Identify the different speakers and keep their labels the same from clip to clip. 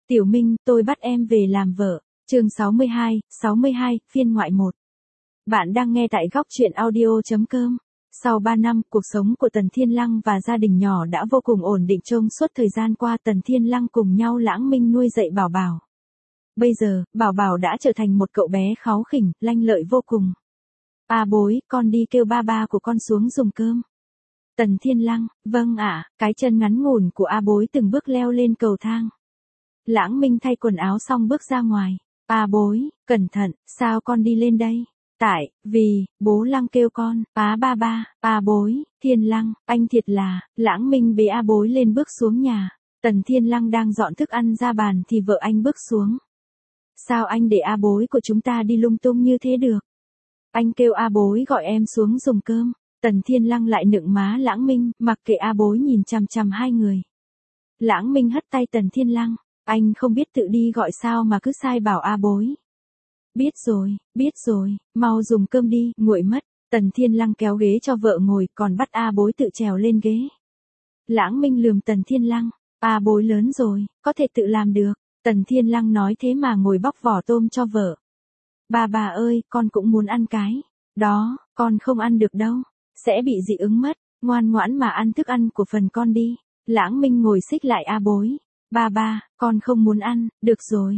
Speaker 1: Tiểu Minh, tôi bắt em về làm vợ. Chương 62, phiên ngoại 1. Bạn đang nghe tại góc truyện audio.com. Sau 3 năm, cuộc sống của Tần Thiên Lăng và gia đình nhỏ đã vô cùng ổn định. Trong suốt thời gian qua, Tần Thiên Lăng cùng nhau Lãng Minh nuôi dạy Bảo Bảo. Bây giờ, Bảo Bảo đã trở thành một cậu bé kháu khỉnh, lanh lợi vô cùng. A bối, con đi kêu ba ba của con xuống dùng cơm. Tần Thiên Lăng, vâng ạ. Cái chân ngắn ngủn của A bối từng bước leo lên cầu thang. Lãng Minh thay quần áo xong bước ra ngoài. A bối, cẩn thận, sao con đi lên đây? Vì, bố Lăng kêu con, ba ba, A bối, Thiên Lăng, anh thiệt là, Lãng Minh bế A bối lên bước xuống nhà. Tần Thiên Lăng đang dọn thức ăn ra bàn thì vợ anh bước xuống. Sao anh để A bối của chúng ta đi lung tung như thế được? Anh kêu A bối gọi em xuống dùng cơm. Tần Thiên Lăng lại nựng má Lãng Minh, mặc kệ A bối nhìn chằm chằm hai người. Lãng Minh hất tay Tần Thiên Lăng. Anh không biết tự đi gọi sao mà cứ sai bảo A bối. Biết rồi, mau dùng cơm đi, nguội mất. Tần Thiên Lăng kéo ghế cho vợ ngồi, còn bắt A bối tự trèo lên ghế. Lãng Minh lườm Tần Thiên Lăng. A bối lớn rồi, có thể tự làm được. Tần Thiên Lăng nói thế mà ngồi bóc vỏ tôm cho vợ. Bà ơi, con cũng muốn ăn cái. Đó, con không ăn được đâu. Sẽ bị dị ứng mất, ngoan ngoãn mà ăn thức ăn của phần con đi. Lãng Minh ngồi xích lại A bối. Ba, con không muốn ăn, được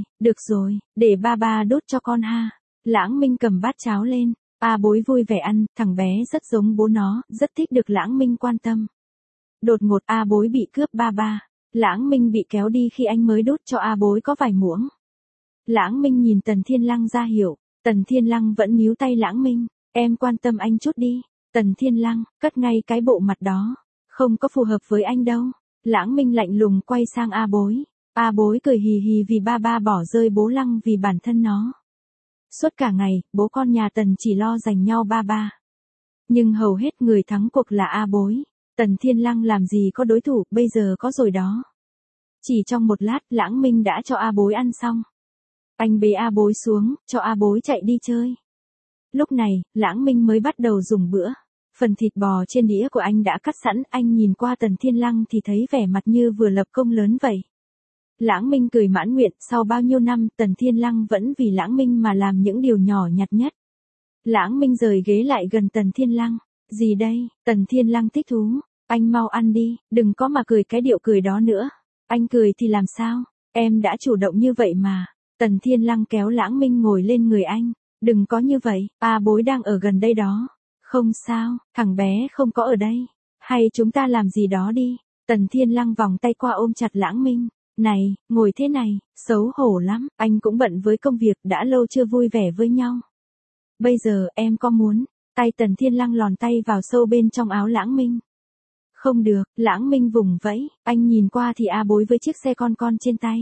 Speaker 1: rồi, để ba đốt cho con ha. Lãng Minh cầm bát cháo lên, A bối vui vẻ ăn, thằng bé rất giống bố nó, rất thích được Lãng Minh quan tâm. Đột ngột A bối bị cướp ba. Lãng Minh bị kéo đi khi anh mới đốt cho A bối có vài muỗng. Lãng Minh nhìn Tần Thiên Lăng ra hiểu, Tần Thiên Lăng vẫn níu tay Lãng Minh, em quan tâm anh chút đi. Tần Thiên Lăng, cất ngay cái bộ mặt đó, không có phù hợp với anh đâu. Lãng Minh lạnh lùng quay sang A bối. A bối cười hì hì vì ba bỏ rơi bố Lăng vì bản thân nó. Suốt cả ngày, bố con nhà Tần chỉ lo giành nhau ba. Nhưng hầu hết người thắng cuộc là A bối. Tần Thiên Lăng làm gì có đối thủ, bây giờ có rồi đó. Chỉ trong một lát, Lãng Minh đã cho A bối ăn xong. Anh bế A bối xuống, cho A bối chạy đi chơi. Lúc này, Lãng Minh mới bắt đầu dùng bữa. Phần thịt bò trên đĩa của anh đã cắt sẵn, anh nhìn qua Tần Thiên Lăng thì thấy vẻ mặt như vừa lập công lớn vậy. Lãng Minh cười mãn nguyện, sau bao nhiêu năm, Tần Thiên Lăng vẫn vì Lãng Minh mà làm những điều nhỏ nhặt nhất. Lãng Minh rời ghế lại gần Tần Thiên Lăng. Gì đây? Tần Thiên Lăng thích thú. Anh mau ăn đi, đừng có mà cười cái điệu cười đó nữa. Anh cười thì làm sao? Em đã chủ động như vậy mà. Tần Thiên Lăng kéo Lãng Minh ngồi lên người anh. Đừng có như vậy, A bối đang ở gần đây đó. Không sao, thằng bé không có ở đây. Hay chúng ta làm gì đó đi. Tần Thiên Lăng vòng tay qua ôm chặt Lãng Minh. Này, ngồi thế này, xấu hổ lắm. Anh cũng bận với công việc, đã lâu chưa vui vẻ với nhau. Bây giờ, em có muốn. Tay Tần Thiên Lăng lòn tay vào sâu bên trong áo Lãng Minh. Không được, Lãng Minh vùng vẫy. Anh nhìn qua thì A bối với chiếc xe con trên tay.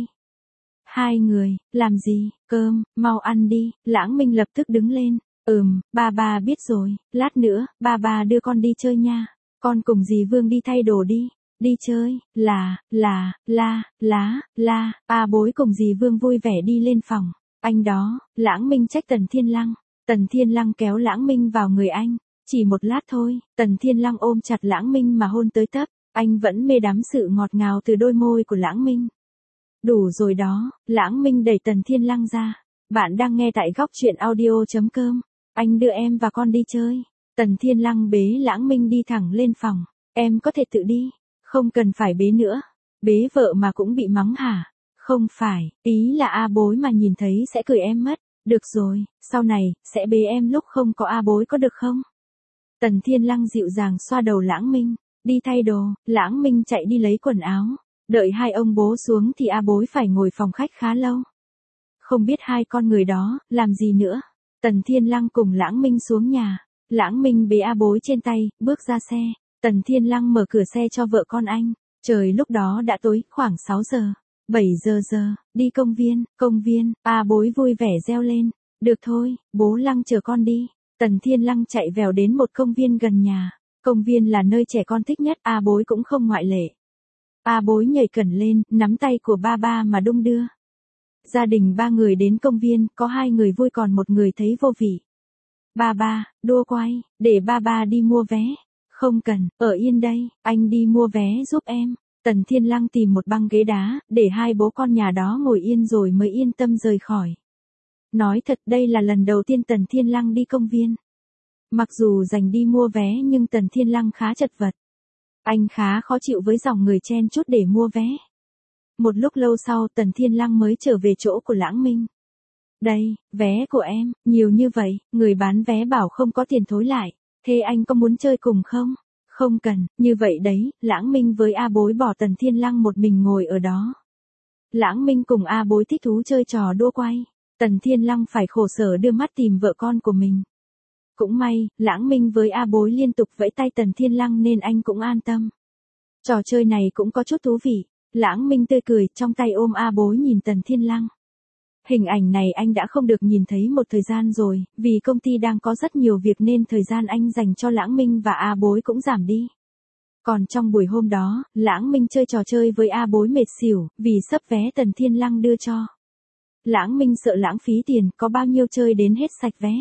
Speaker 1: Hai người, làm gì, cơm, mau ăn đi. Lãng Minh lập tức đứng lên. Ba biết rồi, lát nữa, ba đưa con đi chơi nha. Con cùng dì Vương đi thay đồ đi. Đi chơi, A bối cùng dì Vương vui vẻ đi lên phòng. Anh đó, Lãng Minh trách Tần Thiên Lăng. Tần Thiên Lăng kéo Lãng Minh vào người anh. Chỉ một lát thôi, Tần Thiên Lăng ôm chặt Lãng Minh mà hôn tới tấp. Anh vẫn mê đắm sự ngọt ngào từ đôi môi của Lãng Minh. Đủ rồi đó, Lãng Minh đẩy Tần Thiên Lăng ra. Bạn đang nghe tại góc truyện audio.com. Anh đưa em và con đi chơi. Tần Thiên Lăng bế Lãng Minh đi thẳng lên phòng. Em có thể tự đi. Không cần phải bế nữa. Bế vợ mà cũng bị mắng hả? Không phải, ý là A bối mà nhìn thấy sẽ cười em mất. Được rồi, sau này, sẽ bế em lúc không có A bối có được không? Tần Thiên Lăng dịu dàng xoa đầu Lãng Minh. Đi thay đồ, Lãng Minh chạy đi lấy quần áo. Đợi hai ông bố xuống thì A bối phải ngồi phòng khách khá lâu. Không biết hai con người đó, làm gì nữa. Tần Thiên Lăng cùng Lãng Minh xuống nhà. Lãng Minh bế A bối trên tay, bước ra xe. Tần Thiên Lăng mở cửa xe cho vợ con anh. Trời lúc đó đã tối, khoảng 6 giờ. 7 giờ, đi công viên, A bối vui vẻ reo lên. Được thôi, bố Lăng chờ con đi. Tần Thiên Lăng chạy vèo đến một công viên gần nhà. Công viên là nơi trẻ con thích nhất, A bối cũng không ngoại lệ. A bối nhảy cẩn lên, nắm tay của ba mà đung đưa. Gia đình 3 người đến công viên, có 2 người vui còn một người thấy vô vị. Ba, đua quay, để ba đi mua vé. Không cần, ở yên đây, anh đi mua vé giúp em. Tần Thiên Lăng tìm một băng ghế đá, để hai bố con nhà đó ngồi yên rồi mới yên tâm rời khỏi. Nói thật đây là lần đầu tiên Tần Thiên Lăng đi công viên. Mặc dù dành đi mua vé nhưng Tần Thiên Lăng khá chật vật. Anh khá khó chịu với dòng người chen chúc để mua vé. Một lúc lâu sau Tần Thiên Lăng mới trở về chỗ của Lãng Minh. Đây, vé của em, nhiều như vậy, người bán vé bảo không có tiền thối lại. Thế anh có muốn chơi cùng không? Không cần, như vậy đấy, Lãng Minh với A Bối bỏ Tần Thiên Lăng một mình ngồi ở đó. Lãng Minh cùng A Bối thích thú chơi trò đua quay. Tần Thiên Lăng phải khổ sở đưa mắt tìm vợ con của mình. Cũng may, Lãng Minh với A Bối liên tục vẫy tay Tần Thiên Lăng nên anh cũng an tâm. Trò chơi này cũng có chút thú vị. Lãng Minh tươi cười, trong tay ôm A Bối nhìn Tần Thiên Lăng. Hình ảnh này anh đã không được nhìn thấy một thời gian rồi, vì công ty đang có rất nhiều việc nên thời gian anh dành cho Lãng Minh và A Bối cũng giảm đi. Còn trong buổi hôm đó, Lãng Minh chơi trò chơi với A Bối mệt xỉu, vì sấp vé Tần Thiên Lăng đưa cho. Lãng Minh sợ lãng phí tiền, có bao nhiêu chơi đến hết sạch vé.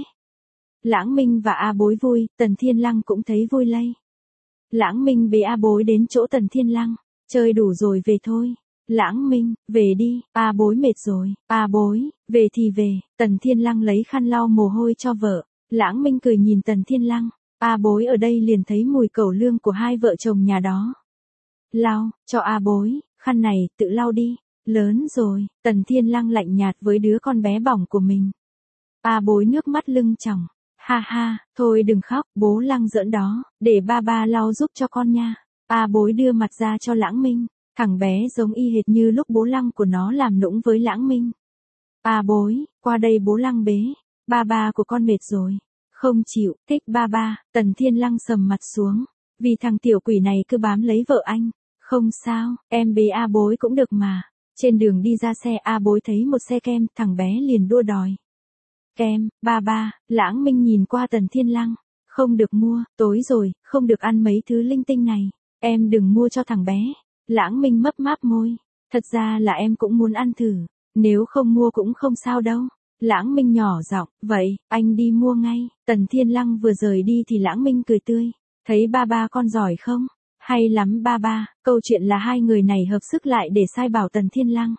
Speaker 1: Lãng Minh và A Bối vui, Tần Thiên Lăng cũng thấy vui lây. Lãng Minh bế A Bối đến chỗ Tần Thiên Lăng, chơi đủ rồi về thôi. Lãng Minh, về đi, A Bối mệt rồi, A Bối, về thì về. Tần Thiên Lăng lấy khăn lau mồ hôi cho vợ. Lãng Minh cười nhìn Tần Thiên Lăng. A Bối ở đây liền thấy mùi cẩu lương của hai vợ chồng nhà đó. Lau, cho A Bối, khăn này, tự lau đi. Lớn rồi, Tần Thiên Lăng lạnh nhạt với đứa con bé bỏng của mình. A Bối nước mắt lưng tròng. Ha ha, thôi đừng khóc, bố Lăng giỡn đó, để ba lau giúp cho con nha. A Bối đưa mặt ra cho Lãng Minh. Thằng bé giống y hệt như lúc bố Lăng của nó làm nũng với Lãng Minh. A Bối, qua đây bố Lăng bế. Ba của con mệt rồi. Không chịu, thích ba. Tần Thiên Lăng sầm mặt xuống. Vì thằng tiểu quỷ này cứ bám lấy vợ anh. Không sao, em bế A Bối cũng được mà. Trên đường đi ra xe A Bối thấy một xe kem, thằng bé liền đua đòi. Kem, ba. Lãng Minh nhìn qua Tần Thiên Lăng. Không được mua, tối rồi, không được ăn mấy thứ linh tinh này. Em đừng mua cho thằng bé. Lãng Minh mấp máp môi. Thật ra là em cũng muốn ăn thử. Nếu không mua cũng không sao đâu. Lãng Minh nhỏ giọng, vậy, anh đi mua ngay. Tần Thiên Lăng vừa rời đi thì Lãng Minh cười tươi. Thấy ba con giỏi không? Hay lắm ba. Câu chuyện là hai người này hợp sức lại để sai bảo Tần Thiên Lăng.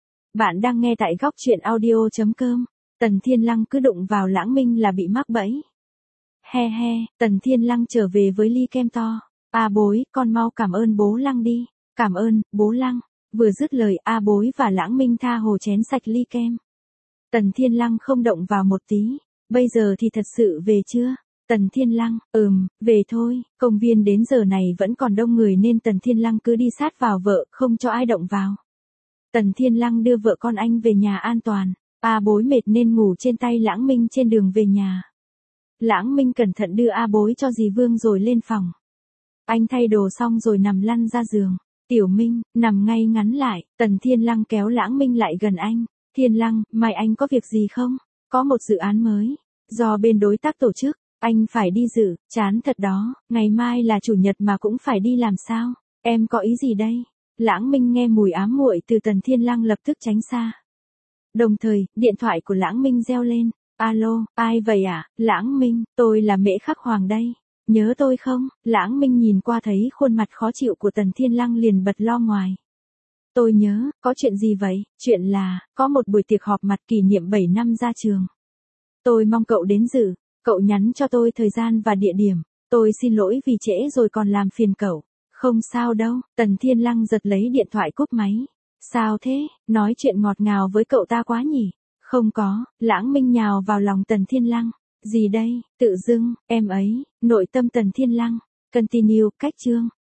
Speaker 1: Bạn đang nghe tại góc truyện audio.com. Tần Thiên Lăng cứ đụng vào Lãng Minh là bị mắc bẫy. He, Tần Thiên Lăng trở về với ly kem to. A Bối, con mau cảm ơn bố Lăng đi. Cảm ơn, bố Lăng. Vừa dứt lời A Bối và Lãng Minh tha hồ chén sạch ly kem. Tần Thiên Lăng không động vào một tí. Bây giờ thì thật sự về chưa? Tần Thiên Lăng, về thôi. Công viên đến giờ này vẫn còn đông người nên Tần Thiên Lăng cứ đi sát vào vợ, không cho ai động vào. Tần Thiên Lăng đưa vợ con anh về nhà an toàn. A Bối mệt nên ngủ trên tay Lãng Minh trên đường về nhà. Lãng Minh cẩn thận đưa A Bối cho dì Vương rồi lên phòng. Anh thay đồ xong rồi nằm lăn ra giường. Tiểu Minh, nằm ngay ngắn lại. Tần Thiên Lăng kéo Lãng Minh lại gần anh. Thiên Lăng, mai anh có việc gì không? Có một dự án mới. Do bên đối tác tổ chức, anh phải đi dự, chán thật đó. Ngày mai là chủ nhật mà cũng phải đi làm sao? Em có ý gì đây? Lãng Minh nghe mùi ám muội từ Tần Thiên Lăng lập tức tránh xa. Đồng thời, điện thoại của Lãng Minh reo lên. Alo, ai vậy ạ? Lãng Minh, tôi là Mễ Khắc Hoàng đây. Nhớ tôi không? Lãng Minh nhìn qua thấy khuôn mặt khó chịu của Tần Thiên Lăng liền bật lo ngoài. Tôi nhớ, có chuyện gì vậy? Chuyện là, có một buổi tiệc họp mặt kỷ niệm 7 năm ra trường. Tôi mong cậu đến dự, cậu nhắn cho tôi thời gian và địa điểm. Tôi xin lỗi vì trễ rồi còn làm phiền cậu. Không sao đâu, Tần Thiên Lăng giật lấy điện thoại cúp máy. Sao thế, nói chuyện ngọt ngào với cậu ta quá nhỉ? Không có, Lãng Minh nhào vào lòng Tần Thiên Lăng. Gì đây, tự dưng, em ấy, nội tâm Tần Thiên Lăng. Continue, cách chương.